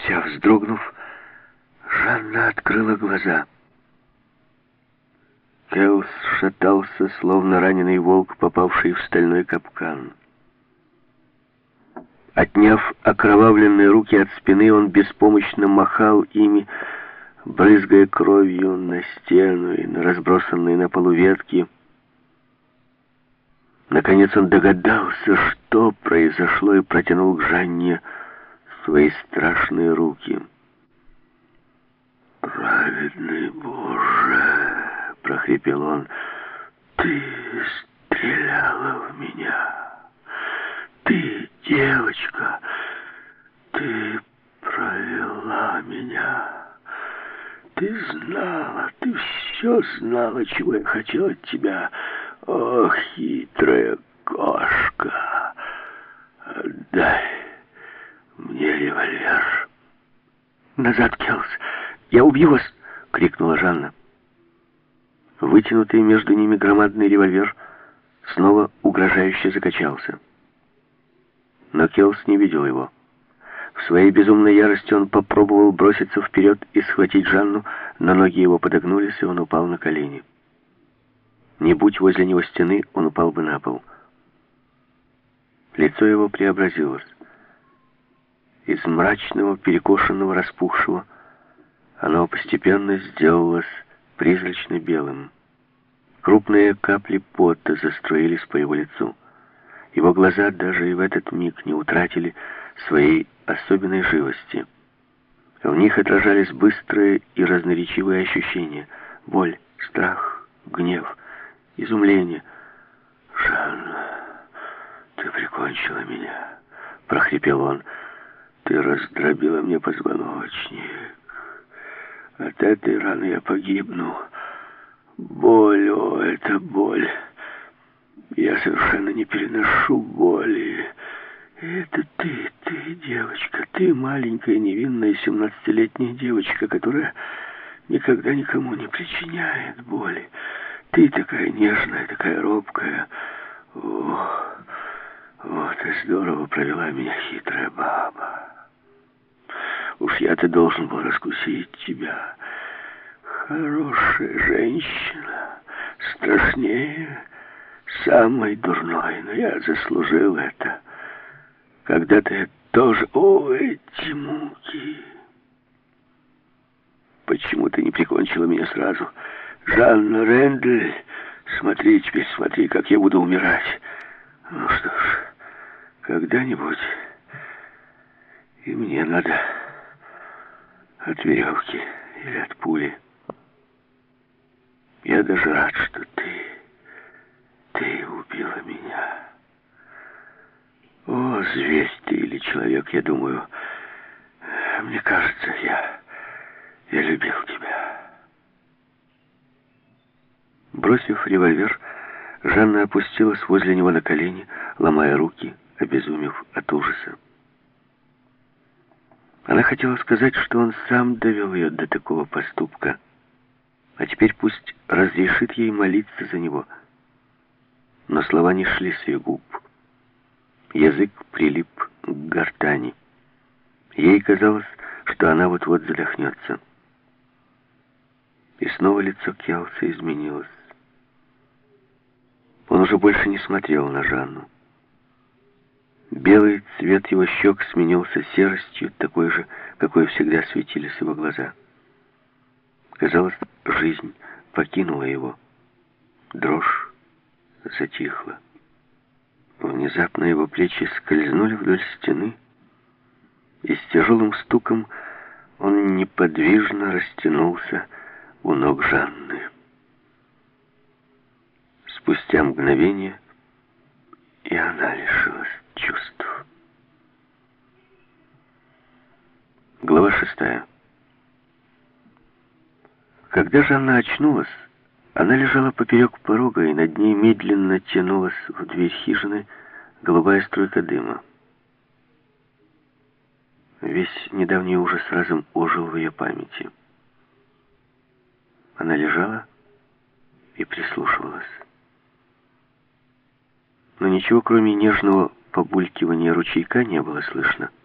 Вся вздрогнув, Жанна открыла глаза. Келс шатался, словно раненый волк, попавший в стальной капкан. Отняв окровавленные руки от спины, он беспомощно махал ими, брызгая кровью на стену и на разбросанные на полу ветки. Наконец он догадался, что произошло, и протянул к Жанне свои страшные руки. «Праведный Боже!» — прохрипел он. «Ты стреляла в меня! Ты, девочка, ты провела меня! Ты знала, ты все знала, чего я хотел от тебя! О, хитрая кошка! Отдай мне револьвер!» «Назад, Келс! Я убью вас!» — крикнула Жанна. Вытянутый между ними громадный револьвер снова угрожающе закачался. Но Келс не видел его. В своей безумной ярости он попробовал броситься вперед и схватить Жанну, но ноги его подогнулись, и он упал на колени. Не будь возле него стены, он упал бы на пол. Лицо его преобразилось. Из мрачного, перекошенного, распухшего оно постепенно сделалось призрачно белым. Крупные капли пота заструились по его лицу. Его глаза даже и в этот миг не утратили своей особенной живости. В них отражались быстрые и разноречивые ощущения: боль, страх, гнев, изумление. «Жанна, ты прикончила меня», — прохрипел он. «Ты раздробила мне позвоночник. От этой раны я погибну. Боль, о, это боль. Я совершенно не переношу боли. Это ты, девочка, ты маленькая, невинная, 17-летняя девочка, которая никогда никому не причиняет боли. Ты такая нежная, такая робкая. О, вот и здорово провела меня хитрая баба. Уж я-то должен был раскусить тебя. Хорошая женщина, страшнее самой дурной, но я заслужил это. Когда-то я тоже... О, эти муки! Почему ты не прикончила меня сразу? Жанна Рендель, смотри теперь, смотри, как я буду умирать. Ну что ж, когда-нибудь и мне надо от веревки или от пули. Я даже рад, что ты убила меня. О, зверь ты или человек, я думаю, мне кажется, я любил тебя. Бросив револьвер, Жанна опустилась возле него на колени, ломая руки, обезумев от ужаса. Она хотела сказать, что он сам довел ее до такого поступка, а теперь пусть разрешит ей молиться за него. Но слова не шли с ее губ. Язык прилип к гортани. Ей казалось, что она вот-вот задохнется. И снова лицо Келса изменилось. Он уже больше не смотрел на Жанну. Белый цвет его щек сменился серостью, такой же, какой всегда светились его глаза. Казалось, жизнь покинула его. Дрожь затихла. Внезапно его плечи скользнули вдоль стены, и с тяжелым стуком он неподвижно растянулся у ног Жанны. Спустя мгновение и она лишилась чувств. Глава 6. Когда Жанна очнулась, она лежала поперек порога, и над ней медленно тянулась в дверь хижины голубая струйка дыма. Весь недавний ужас разом ожил в ее памяти. Она лежала и прислушивалась. Но ничего, кроме нежного побулькивания ручейка, не было слышно.